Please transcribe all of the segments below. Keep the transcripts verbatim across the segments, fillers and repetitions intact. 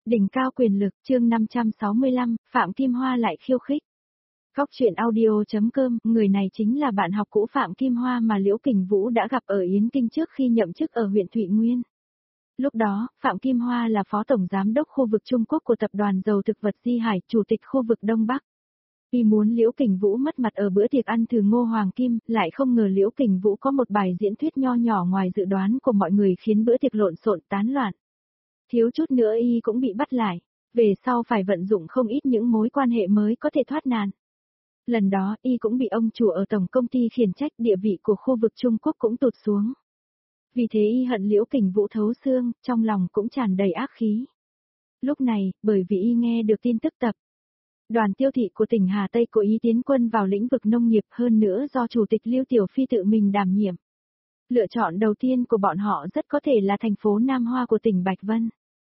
Đỉnh cao quyền lực, chương năm trăm sáu mươi lăm, Phạm Kim Hoa lại khiêu khích. Góc truyện audio.com, người này chính là bạn học cũ Phạm Kim Hoa mà Liễu Kình Vũ đã gặp ở Yến Kinh trước khi nhậm chức ở huyện Thụy Nguyên. Lúc đó, Phạm Kim Hoa là Phó Tổng Giám đốc khu vực Trung Quốc của Tập đoàn Dầu Thực vật Di Hải, Chủ tịch khu vực Đông Bắc. Vì muốn Liễu Kình Vũ mất mặt ở bữa tiệc ăn thử Ngô Hoàng Kim, lại không ngờ Liễu Kình Vũ có một bài diễn thuyết nho nhỏ ngoài dự đoán của mọi người khiến bữa tiệc lộn xộn tán loạn. Thiếu chút nữa y cũng bị bắt lại, về sau phải vận dụng không ít những mối quan hệ mới có thể thoát nạn. Lần đó y cũng bị ông chủ ở tổng công ty khiển trách, địa vị của khu vực Trung Quốc cũng tụt xuống. Vì thế y hận Liễu Kình Vũ thấu xương, trong lòng cũng tràn đầy ác khí. Lúc này, bởi vì y nghe được tin tức tập đoàn Tiêu Thị của tỉnh Hà Tây cố ý tiến quân vào lĩnh vực nông nghiệp, hơn nữa do Chủ tịch Lưu Tiểu Phi tự mình đảm nhiệm. Lựa chọn đầu tiên của bọn họ rất có thể là thành phố Nam Hoa của tỉnh Bạch Vân.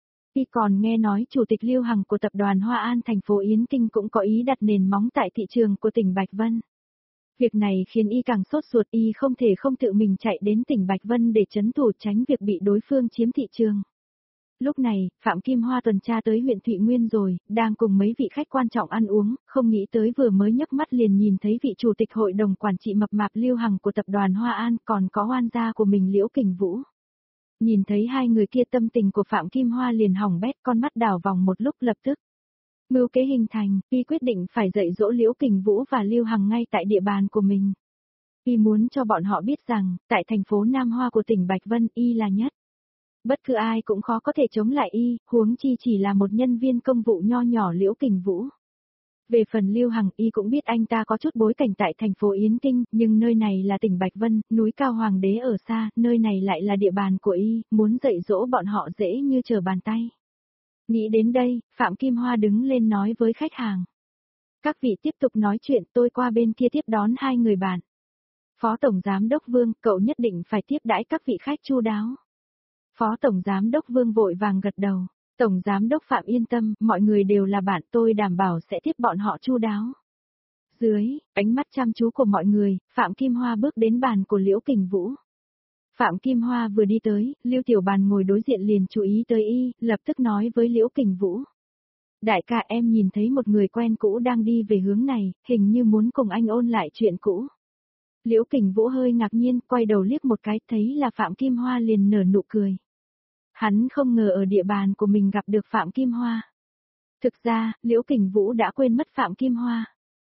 Y còn nghe nói Chủ tịch Lưu Hằng của tập đoàn Hoa An thành phố Yến Kinh cũng có ý đặt nền móng tại thị trường của tỉnh Bạch Vân. Việc này khiến y càng sốt ruột, y không thể không tự mình chạy đến tỉnh Bạch Vân để trấn thủ tránh việc bị đối phương chiếm thị trường. Lúc này, Phạm Kim Hoa tuần tra tới huyện Thụy Nguyên rồi, đang cùng mấy vị khách quan trọng ăn uống, không nghĩ tới vừa mới nhấc mắt liền nhìn thấy vị chủ tịch hội đồng quản trị mập mạp Lưu Hằng của tập đoàn Hoa An, còn có oan gia của mình Liễu Kình Vũ. Nhìn thấy hai người kia, tâm tình của Phạm Kim Hoa liền hỏng bét, con mắt đảo vòng một lúc lập tức. Mưu kế hình thành, y quyết định phải dạy dỗ Liễu Kình Vũ và Lưu Hằng ngay tại địa bàn của mình. Y muốn cho bọn họ biết rằng, tại thành phố Nam Hoa của tỉnh Bạch Vân y là nhất. Bất cứ ai cũng khó có thể chống lại y, huống chi chỉ là một nhân viên công vụ nho nhỏ Liễu Kình Vũ. Về phần Lưu Hằng, y cũng biết anh ta có chút bối cảnh tại thành phố Yến Kinh, nhưng nơi này là tỉnh Bạch Vân, núi cao hoàng đế ở xa, nơi này lại là địa bàn của y, muốn dạy dỗ bọn họ dễ như trở bàn tay. Nghĩ đến đây, Phạm Kim Hoa đứng lên nói với khách hàng. Các vị tiếp tục nói chuyện, tôi qua bên kia tiếp đón hai người bạn. Phó Tổng Giám đốc Vương, cậu nhất định phải tiếp đãi các vị khách chu đáo. Phó Tổng Giám đốc Vương vội vàng gật đầu. Tổng Giám đốc Phạm yên tâm, mọi người đều là bạn, tôi đảm bảo sẽ tiếp bọn họ chu đáo. Dưới ánh mắt chăm chú của mọi người, Phạm Kim Hoa bước đến bàn của Liễu Kình Vũ. Phạm Kim Hoa vừa đi tới, Lưu Tiểu Bàn ngồi đối diện liền chú ý tới y, lập tức nói với Liễu Kình Vũ. Đại ca, em nhìn thấy một người quen cũ đang đi về hướng này, hình như muốn cùng anh ôn lại chuyện cũ. Liễu Kình Vũ hơi ngạc nhiên, quay đầu liếc một cái, thấy là Phạm Kim Hoa liền nở nụ cười. Hắn không ngờ ở địa bàn của mình gặp được Phạm Kim Hoa. Thực ra, Liễu Kình Vũ đã quên mất Phạm Kim Hoa.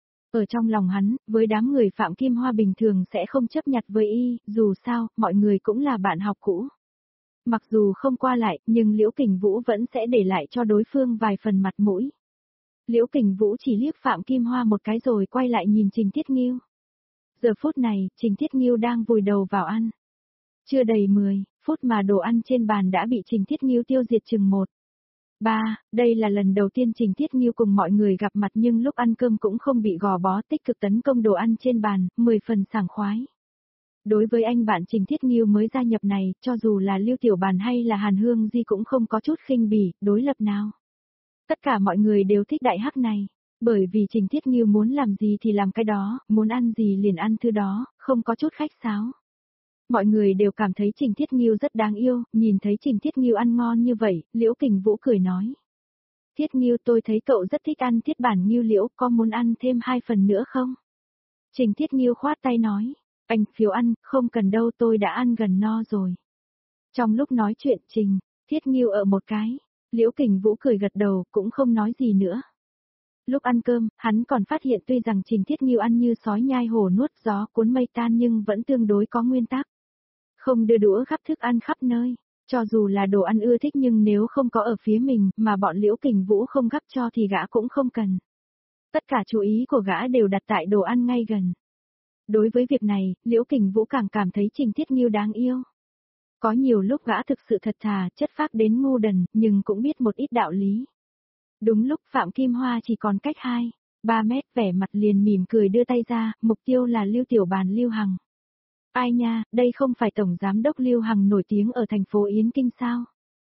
Ở trong lòng hắn, với đám người Phạm Kim Hoa bình thường sẽ không chấp nhặt với y, dù sao, mọi người cũng là bạn học cũ. Mặc dù không qua lại, nhưng Liễu Kình Vũ vẫn sẽ để lại cho đối phương vài phần mặt mũi. Liễu Kình Vũ chỉ liếc Phạm Kim Hoa một cái rồi quay lại nhìn Trình Thiết Nghiêu. Giờ phút này, Trình Thiết Nghiêu đang vùi đầu vào ăn. Chưa đầy mười phút mà đồ ăn trên bàn đã bị Trình Thiết Nghiêu tiêu diệt chừng một. Ba, đây là lần đầu tiên Trình Thiết Nghiêu cùng mọi người gặp mặt, nhưng lúc ăn cơm cũng không bị gò bó, tích cực tấn công đồ ăn trên bàn, mười phần sảng khoái. Đối với anh bạn Trình Thiết Nghiêu mới gia nhập này, cho dù là Lưu Tiểu Bàn hay là Hàn Hương Di cũng không có chút khinh bỉ, đối lập nào. Tất cả mọi người đều thích đại hắc này, bởi vì Trình Thiết Nghiêu muốn làm gì thì làm cái đó, muốn ăn gì liền ăn thứ đó, không có chút khách sáo. Mọi người đều cảm thấy Trình Thiết Nghiêu rất đáng yêu, nhìn thấy Trình Thiết Nghiêu ăn ngon như vậy, Liễu Kình Vũ cười nói. Thiết Nghiêu, tôi thấy cậu rất thích ăn thiết bản nghiêu Liễu, có muốn ăn thêm hai phần nữa không? Trình Thiết Nghiêu khoát tay nói, anh phiếu ăn, không cần đâu, tôi đã ăn gần no rồi. Trong lúc nói chuyện Trình Thiết Nghiêu ở một cái, Liễu Kình Vũ cười gật đầu, cũng không nói gì nữa. Lúc ăn cơm, hắn còn phát hiện tuy rằng Trình Thiết Nghiêu ăn như sói nhai hổ nuốt gió cuốn mây tan nhưng vẫn tương đối có nguyên tắc. Không đưa đũa gắp thức ăn khắp nơi, cho dù là đồ ăn ưa thích nhưng nếu không có ở phía mình mà bọn Liễu Kình Vũ không gắp cho thì gã cũng không cần. Tất cả chú ý của gã đều đặt tại đồ ăn ngay gần. Đối với việc này, Liễu Kình Vũ càng cảm thấy Trình Thiết Nghiêu đáng yêu. Có nhiều lúc gã thực sự thật thà, chất phác đến ngu đần, nhưng cũng biết một ít đạo lý. Đúng lúc Phạm Kim Hoa chỉ còn cách hai, ba mét, vẻ mặt liền mỉm cười đưa tay ra, mục tiêu là Lưu Tiểu Bàn Lưu Hằng. Ai nha, đây không phải Tổng Giám đốc Lưu Hằng nổi tiếng ở thành phố Yến Kinh sao?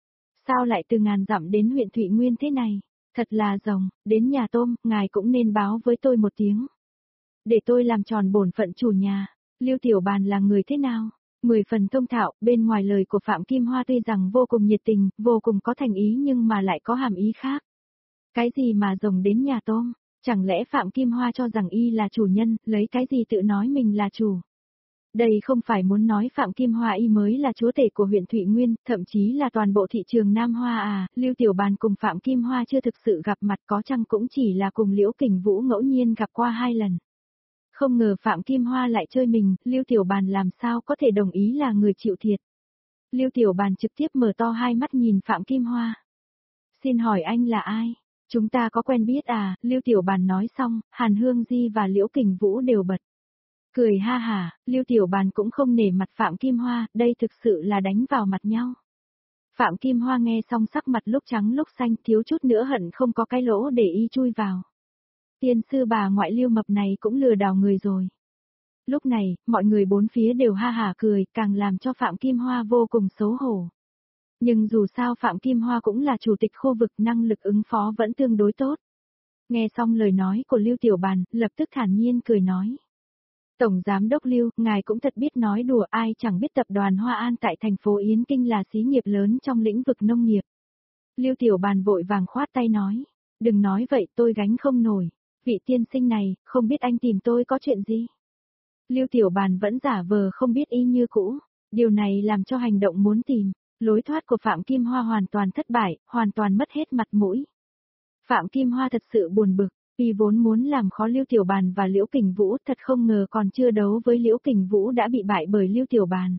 Sao lại từ ngàn dặm đến huyện Thụy Nguyên thế này? Thật là rồng, đến nhà tôm, ngài cũng nên báo với tôi một tiếng. Để tôi làm tròn bổn phận chủ nhà. Lưu Tiểu Bàn là người thế nào? Mười phần thông thạo, bên ngoài lời của Phạm Kim Hoa tuy rằng vô cùng nhiệt tình, vô cùng có thành ý nhưng mà lại có hàm ý khác. Cái gì mà rồng đến nhà tôm? Chẳng lẽ Phạm Kim Hoa cho rằng y là chủ nhân, lấy cái gì tự nói mình là chủ? Đây không phải muốn nói Phạm Kim Hoa y mới là chúa tể của huyện Thụy Nguyên, thậm chí là toàn bộ thị trường Nam Hoa à, Lưu Tiểu Bàn cùng Phạm Kim Hoa chưa thực sự gặp mặt, có chăng cũng chỉ là cùng Liễu Kình Vũ ngẫu nhiên gặp qua hai lần. Không ngờ Phạm Kim Hoa lại chơi mình, Lưu Tiểu Bàn làm sao có thể đồng ý là người chịu thiệt. Lưu Tiểu Bàn trực tiếp mở to hai mắt nhìn Phạm Kim Hoa. Xin hỏi anh là ai? Chúng ta có quen biết à? Lưu Tiểu Bàn nói xong, Hàn Hương Di và Liễu Kình Vũ đều bật. Cười ha hả, Lưu Tiểu Bàn cũng không nể mặt Phạm Kim Hoa, đây thực sự là đánh vào mặt nhau. Phạm Kim Hoa nghe xong sắc mặt lúc trắng lúc xanh, thiếu chút nữa hận không có cái lỗ để y chui vào. Tiên sư bà ngoại Lưu mập này cũng lừa đảo người rồi. Lúc này, mọi người bốn phía đều ha hả cười, càng làm cho Phạm Kim Hoa vô cùng xấu hổ. Nhưng dù sao Phạm Kim Hoa cũng là chủ tịch khu vực, năng lực ứng phó vẫn tương đối tốt. Nghe xong lời nói của Lưu Tiểu Bàn, lập tức thản nhiên cười nói. Tổng Giám đốc Lưu, ngài cũng thật biết nói đùa, ai chẳng biết tập đoàn Hoa An tại thành phố Yến Kinh là xí nghiệp lớn trong lĩnh vực nông nghiệp. Lưu Tiểu Bàn vội vàng khoát tay nói. Đừng nói vậy, tôi gánh không nổi. Vị tiên sinh này, không biết anh tìm tôi có chuyện gì? Lưu Tiểu Bàn vẫn giả vờ không biết y như cũ. Điều này làm cho hành động muốn tìm lối thoát của Phạm Kim Hoa hoàn toàn thất bại, hoàn toàn mất hết mặt mũi. Phạm Kim Hoa thật sự buồn bực, vì vốn muốn làm khó Lưu Tiểu Bàn và Liễu Kình Vũ, thật không ngờ còn chưa đấu với Liễu Kình Vũ đã bị bại bởi Lưu Tiểu Bàn.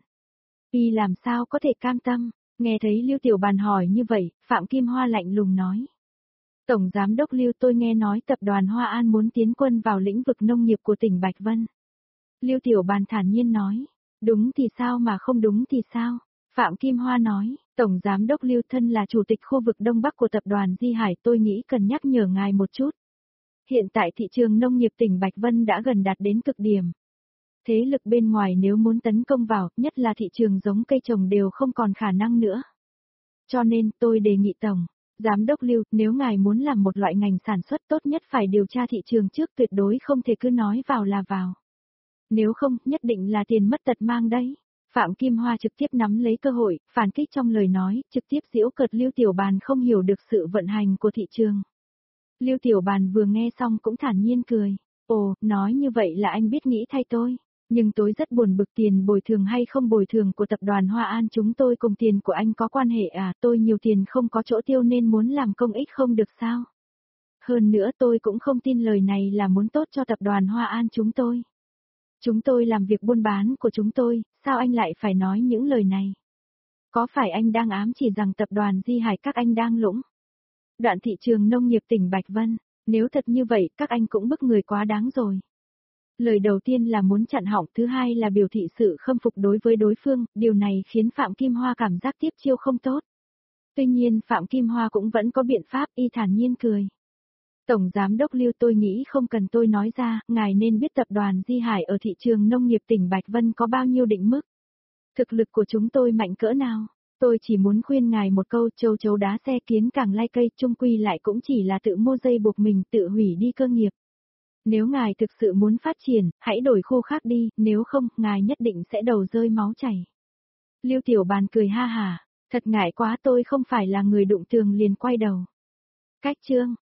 Y làm sao có thể cam tâm? Nghe thấy Lưu Tiểu Bàn hỏi như vậy, Phạm Kim Hoa lạnh lùng nói. Tổng Giám đốc Lưu, tôi nghe nói tập đoàn Hoa An muốn tiến quân vào lĩnh vực nông nghiệp của tỉnh Bạch Vân. Lưu Tiểu Bàn thản nhiên nói. Đúng thì sao mà không đúng thì sao? Phạm Kim Hoa nói, Tổng Giám đốc Lưu, thân là chủ tịch khu vực Đông Bắc của tập đoàn Di Hải, tôi nghĩ cần nhắc nhở ngài một chút. Hiện tại thị trường nông nghiệp tỉnh Bạch Vân đã gần đạt đến cực điểm. Thế lực bên ngoài nếu muốn tấn công vào, nhất là thị trường giống cây trồng đều không còn khả năng nữa. Cho nên, tôi đề nghị Tổng Giám đốc Lưu, nếu ngài muốn làm một loại ngành sản xuất tốt nhất phải điều tra thị trường trước, tuyệt đối không thể cứ nói vào là vào. Nếu không, nhất định là tiền mất tật mang đấy. Phạm Kim Hoa trực tiếp nắm lấy cơ hội, phản kích trong lời nói, trực tiếp giễu cợt Lưu Tiểu Bàn không hiểu được sự vận hành của thị trường. Lưu Tiểu Bàn vừa nghe xong cũng thản nhiên cười. Ồ, nói như vậy là anh biết nghĩ thay tôi. Nhưng tôi rất buồn bực, tiền bồi thường hay không bồi thường của tập đoàn Hoa An chúng tôi cùng tiền của anh có quan hệ à? Tôi nhiều tiền không có chỗ tiêu nên muốn làm công ích không được sao? Hơn nữa tôi cũng không tin lời này là muốn tốt cho tập đoàn Hoa An chúng tôi. Chúng tôi làm việc buôn bán của chúng tôi, sao anh lại phải nói những lời này? Có phải anh đang ám chỉ rằng tập đoàn Di Hải các anh đang lũng đoạn thị trường nông nghiệp tỉnh Bạch Vân? Nếu thật như vậy, các anh cũng bức người quá đáng rồi. Lời đầu tiên là muốn chặn họng, thứ hai là biểu thị sự khâm phục đối với đối phương, điều này khiến Phạm Kim Hoa cảm giác tiếp chiêu không tốt. Tuy nhiên Phạm Kim Hoa cũng vẫn có biện pháp, y thản nhiên cười. Tổng Giám đốc Lưu, tôi nghĩ không cần tôi nói ra, ngài nên biết tập đoàn Di Hải ở thị trường nông nghiệp tỉnh Bạch Vân có bao nhiêu định mức. Thực lực của chúng tôi mạnh cỡ nào. Tôi chỉ muốn khuyên ngài một câu, châu chấu đá xe kiến càng lai cây, chung quy lại cũng chỉ là tự mua dây buộc mình, tự hủy đi cơ nghiệp. Nếu ngài thực sự muốn phát triển, hãy đổi khu khác đi, nếu không, ngài nhất định sẽ đầu rơi máu chảy. Lưu Tiểu Bàn cười ha hả, thật ngại quá, tôi không phải là người đụng tường liền quay đầu. Cách chương